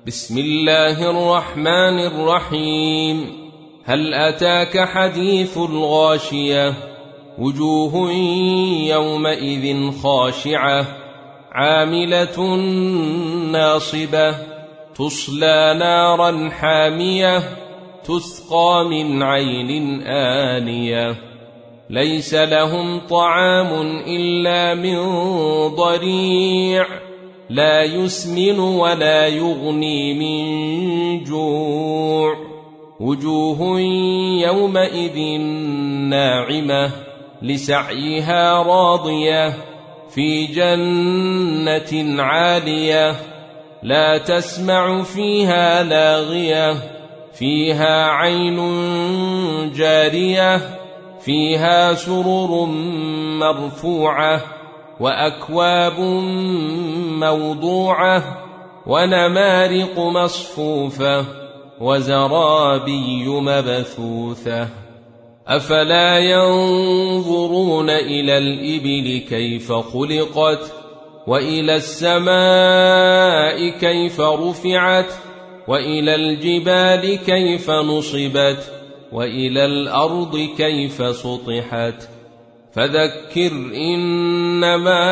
بسم الله الرحمن الرحيم. هل أتاك حديث الغاشية؟ وجوه يومئذ خاشعة عاملة ناصبة تصلى نارا حامية تسقى من عين آنية ليس لهم طعام إلا من ضريع لا يسمن ولا يغني من جوع. وجوه يومئذ ناعمة لسعيها راضية في جنة عالية لا تسمع فيها لاغية فيها عين جارية فيها سرر مرفوعة وأكواب موضوعة ونمارق مصفوفة وزرابي مبثوثة. أفلا ينظرون إلى الإبل كيف خلقت وإلى السماء كيف رفعت وإلى الجبال كيف نصبت وإلى الأرض كيف سطحت. فذكر إنما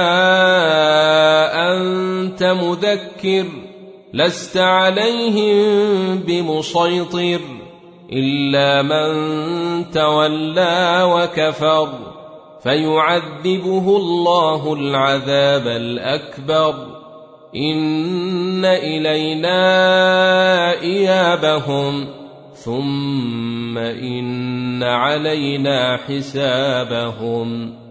أنت مذكر لست عليهم بمسيطر إلا من تولى وكفر فيعذبه الله العذاب الأكبر. إن إلينا إيابهم ثم إن علينا حسابهم.